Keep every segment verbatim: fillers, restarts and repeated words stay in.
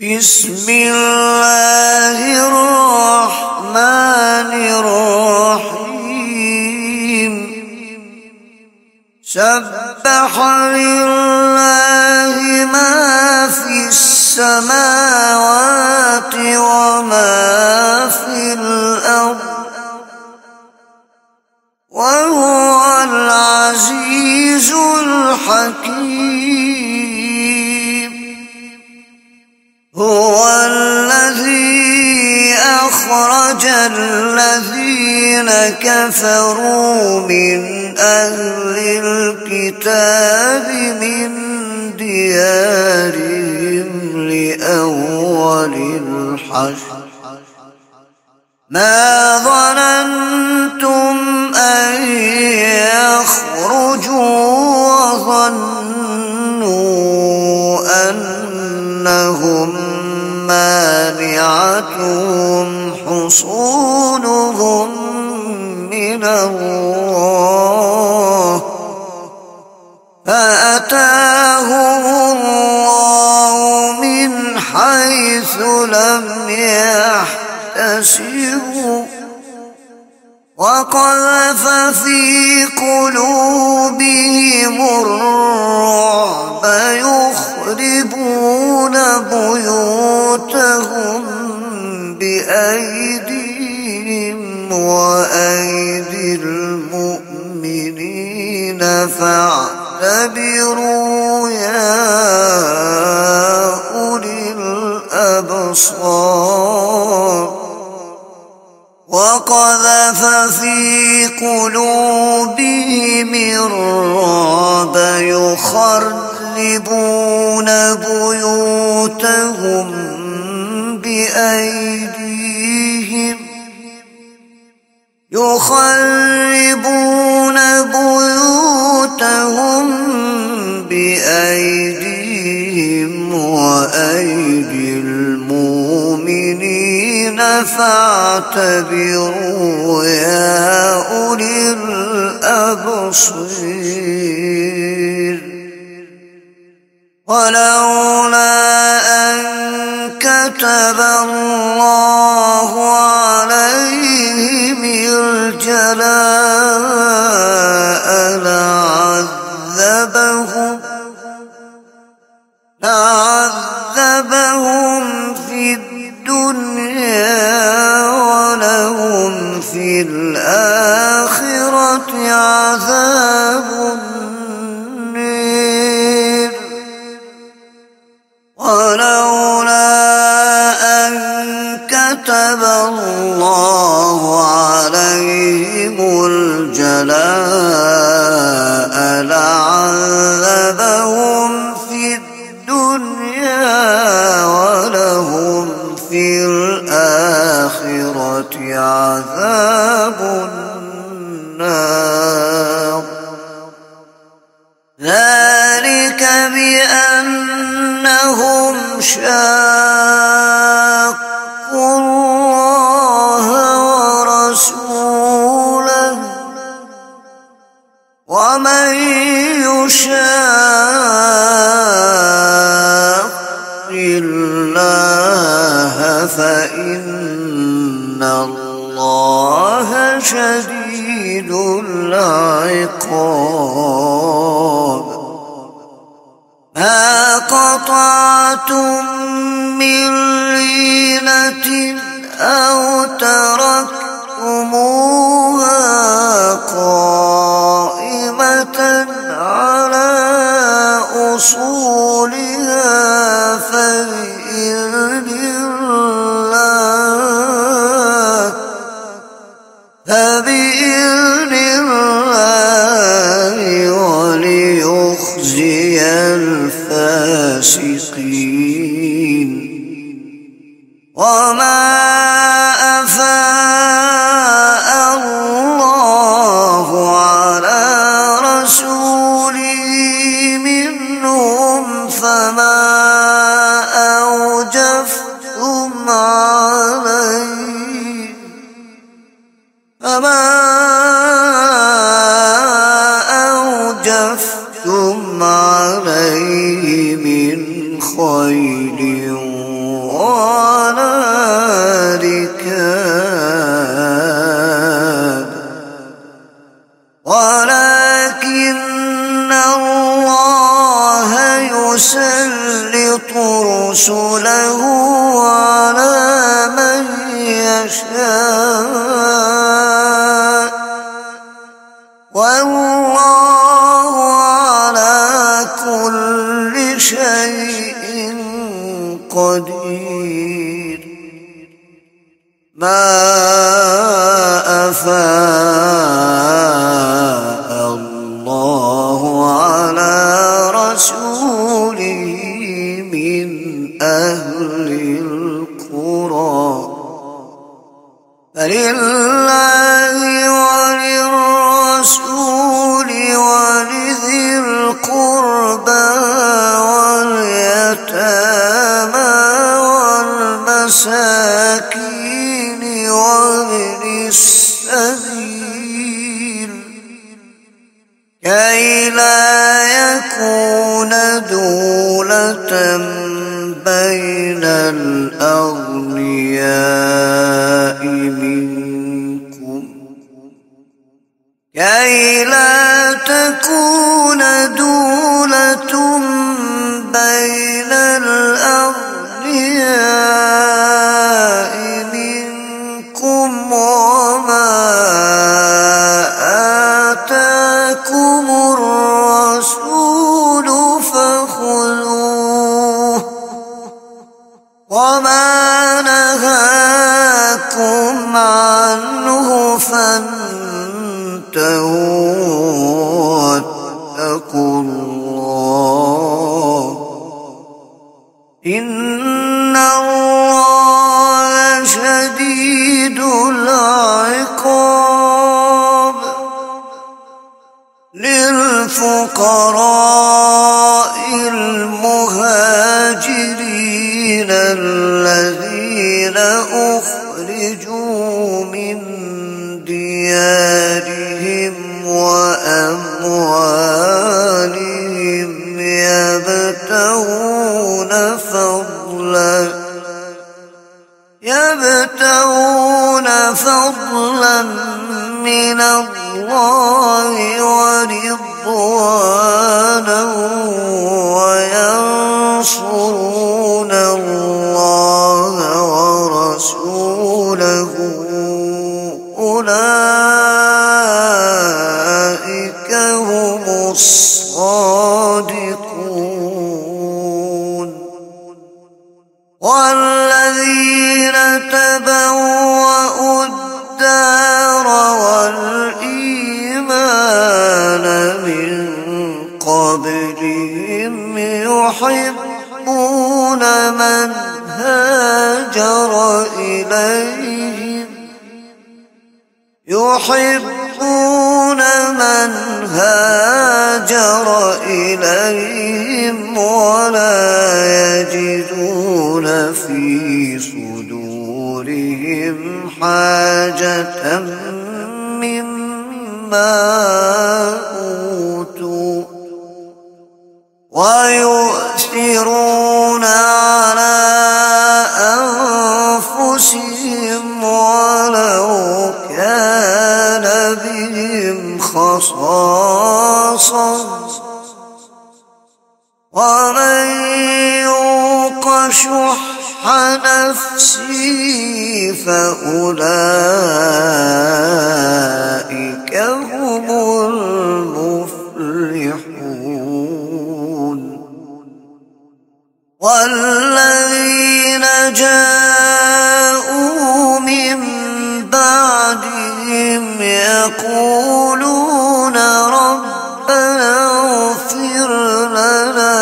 بسم الله الرحمن الرحيم سبح لله ما في السماوات وما في الأرض وهو العزيز الحكيم. هو الذي أخرج الذين كفروا من أهل الكتاب من ديارهم لأول الحشر ما ظننتم أن يخرجوا وظنوا أنهم مانعتهم حصونهم من الله فأتاهم الله من حيث لم يحتسبوا وقذف في قلوبهم الرعب يخربون بيوتهم بأيديهم وأيدي المؤمنين فاعتبروا يا أولي الأبصار. وقذف في قلوبهم الرعب يخربون بيوتهم بأيديهم يخربون بيوتهم بأيديهم وأيدي المؤمنين فاعتبروا يا أولي الأبصير. ولولا أن كتب الله عليهم الجلاء لعذبهم لعذبهم في الدنيا ولهم في الآخرة عذاب النار. ولولا أن كتب الله عليهم الجلاء لعذبهم في الدنيا ولهم في الآخرة عذاب النار. ذلك بأنهم شاقوا الله ورسوله ومن يشاق الله فإن الله شديد العقاب. ما قطعتم من لينة أو تركتموها قائمة على أصولها فبإذن الله فبإذن الله وليخزي الفاسقين. وما أفاء الله على رسوله منهم فما أوجفتم عليه فما أوجفتم عليه من خيل رسله على من يشاء والله على كل شيء قدير. ما أفاء الله على رسوله من أهل القرى فلله وللرسول ولذي القربى واليتامى والمساكين وابن السبيل كي لا يكون دولة بين الأغنياء منكم كي لا تكون دولة بين الأغنياء منكم وما آتاكم الرسول فخذوه وما نهاكم عنه فانتهوا واتقوا الله إن الله شديد العقاب. للفقراء المهاجرين الذين أخرجوا من ديارهم وأموالهم يبتغون فضلا يبتغون فضلا من الله ورضوانا وينصرون الله ورسوله أولئك هم الصادقون. والذين تبوأوا الدار والإيمان من قبلهم يحبون من هاجر إليهم يحبون من هاجر إليهم ولا يجدون في صدورهم حاجة مما أوتوا ويؤثرون على أنفسهم ولو كان بهم خصاصة ومن يوق شح نفسه فأولئك هم المفلحون. والذين جاءوا من بعدهم يقولون ربنا اغفر لنا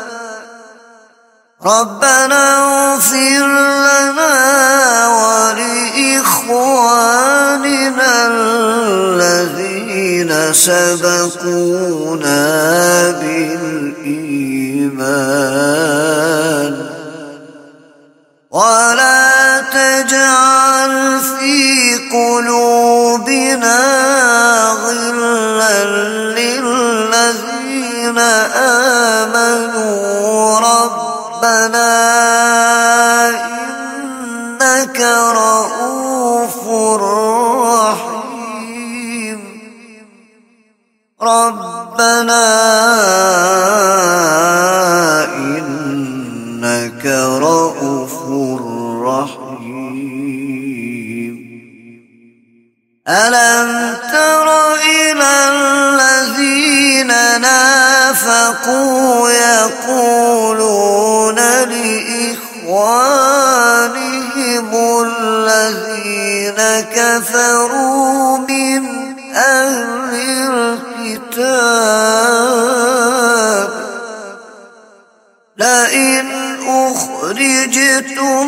ربنا اغفر لنا ولإخواننا الذين سبقونا بالإيمان ولا تجعل في قلوبنا غلا للذين آمنوا ربنا إنك رؤوف رحيم. ربنا إنك رؤوف رءوف رحيم. ألم تر إلى الذين نافقوا يقولون لإخوانهم الذين كفروا من أهل الكتاب لئن أخرجتم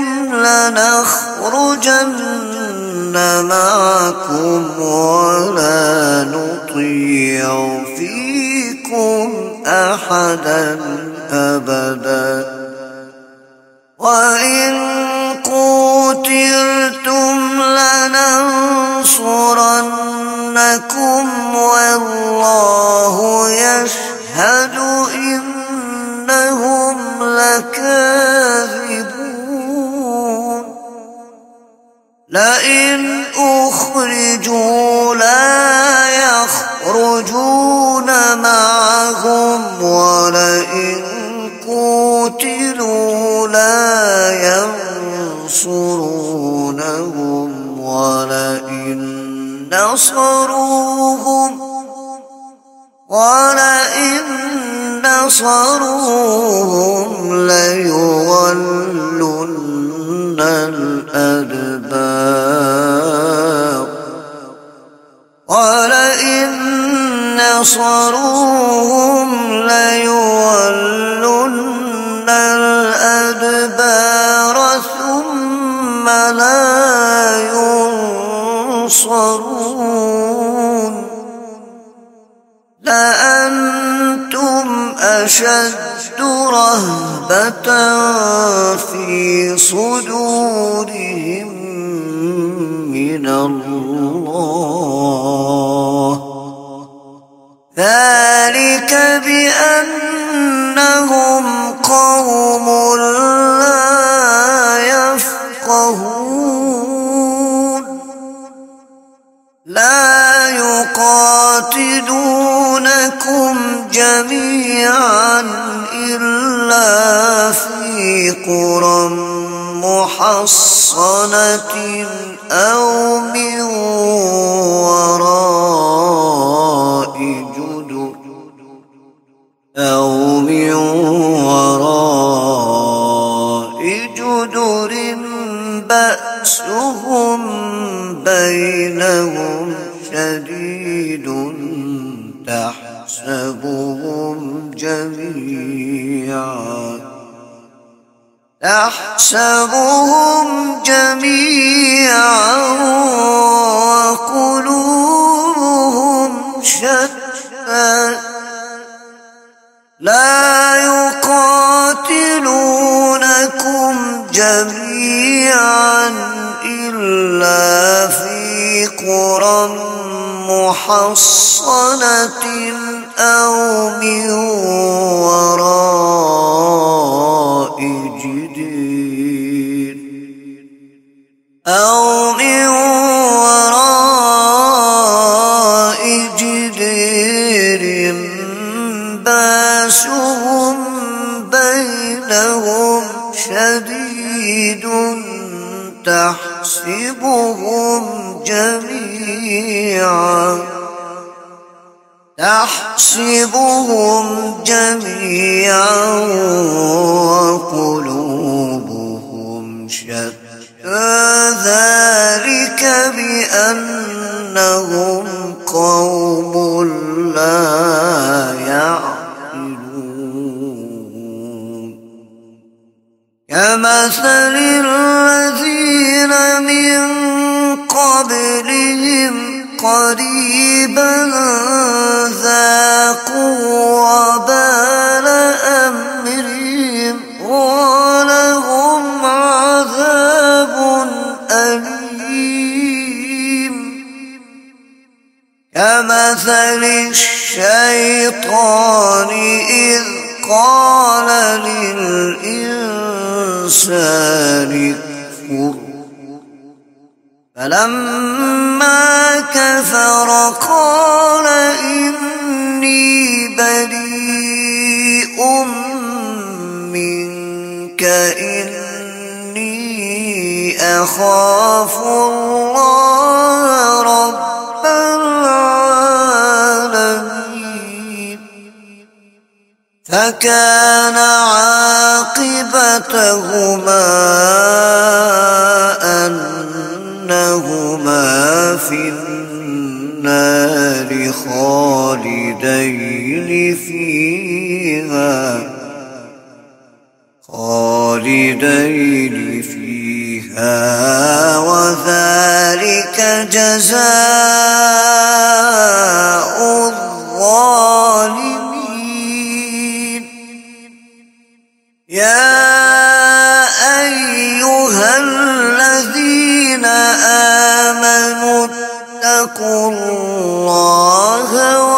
لنخرجن معكم ولا نطيع فيكم أحدا أبدا وإن قتلتم لننصرنكم والله يشهد إنهم لكاذبون. لئن أخرجوا لا يخرجون معهم ولئن قتلوا لا ينصرونهم ولئن نصروهم ولئن نصروهم ليولن الأدبار ولئن نصروهم ليولن الأدبار ثم لا ينصرون. لأنتم أشد رهبة في صدورهم من الله ذلك بأنهم قوم لا يفقهون. لا يقاتلونكم جميعا إلا في قرى محصنة أو من وراء جدر أو من وراء جدر بأسهم بينهم شديد تحسبهم جميعا تحسبهم جميعا وقلوبهم شتى لا يقاتلونكم جميعا إلا في قرى محصنة أو من وراء جدير أو من وراء جدير باسهم بينهم شديد تحسبهم جميعا تحسبهم جميعا وقلوبهم شتى ذلك بأنهم قوم لا يعقلون. كمثل الذين من قبلهم قريبا ذاقوا وبال أمرهم ولهم عذاب أليم. كمثل الشيطان إذ قال للإنسان اكفر فلما كفر قال إني بريء منك إني أخاف الله رب العالمين فكان عاقبتهما أنهما في النار خالدين فيها خالدين فيها وذلك جزاء الظالمين يا أيها الذين آمنوا اتقوا الله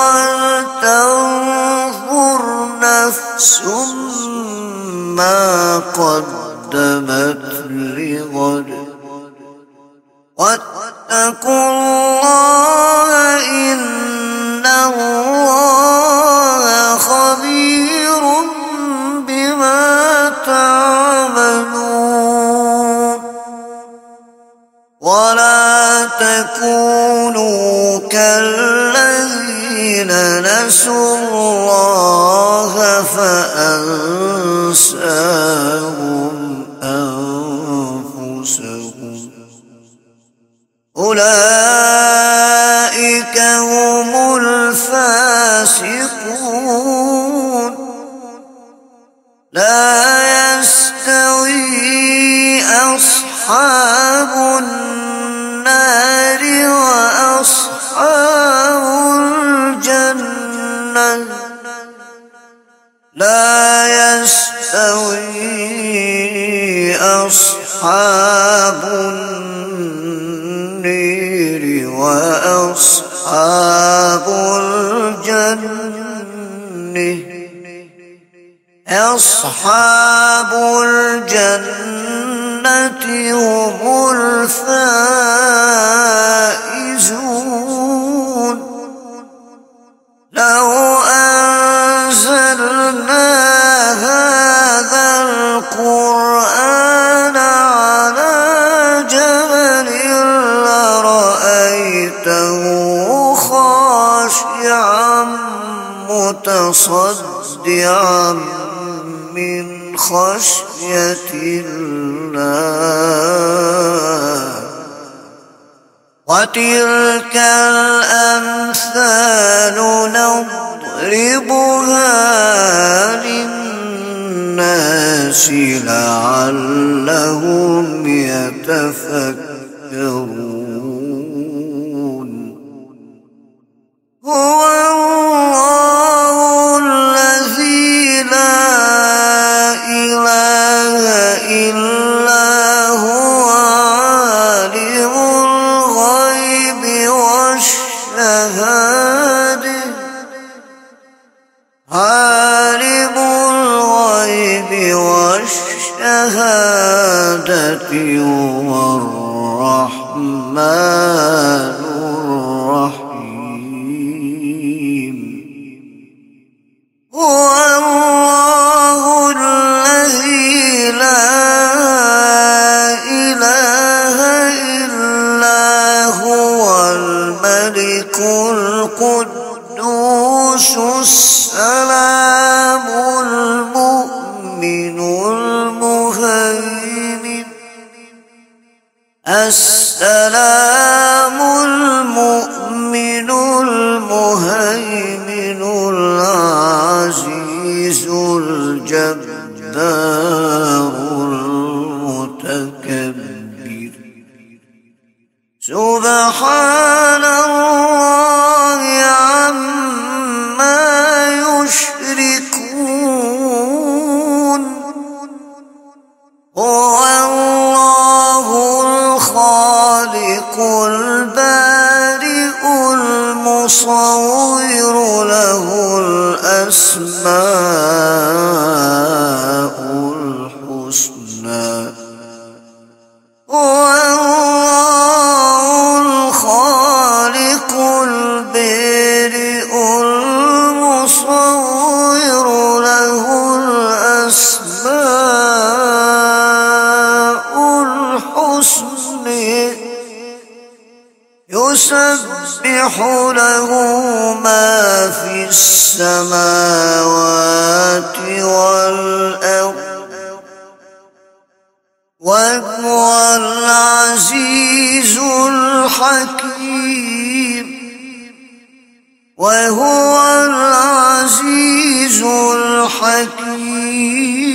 ولتنظر نفس ما قدمت لغد واتقوا الله إن الله خبير بما تعملون ولا تكونوا كالذين نسوا الله فأنساهم أنفسهم أولئك هم الفاسقون لا يستوي أصحاب النار وأصحاب الجنة لا يستوي أصحاب النار وأصحاب الجنة أصحاب الجنة هم الفائزون لو أنزلنا هذا القرآن على جبل لرأيته خاشعا متصدعا من خشية الله وتلك الأمثال نضربها للناس لعلهم يتفكرون هو الله الذي لا إله إلا هو عالم الغيب والشهادة عالم الغيب والشهادة هو الرحمن الرحيم هو الله الذي لا إله إلا هو الملك القدوس السلام المؤمن المهيمن السلام المؤمن المهيمن العزيز الجبار المتكبر سبحان الله عما يشركون هو الله الخالق البارئ المصور له الأسماء الحسنى هو الله الخالق البارئ المصور له الأسماء الحسنى يسبح له ما في السماوات والأرض وهو العزيز الحكيم وهو العزيز الحكيم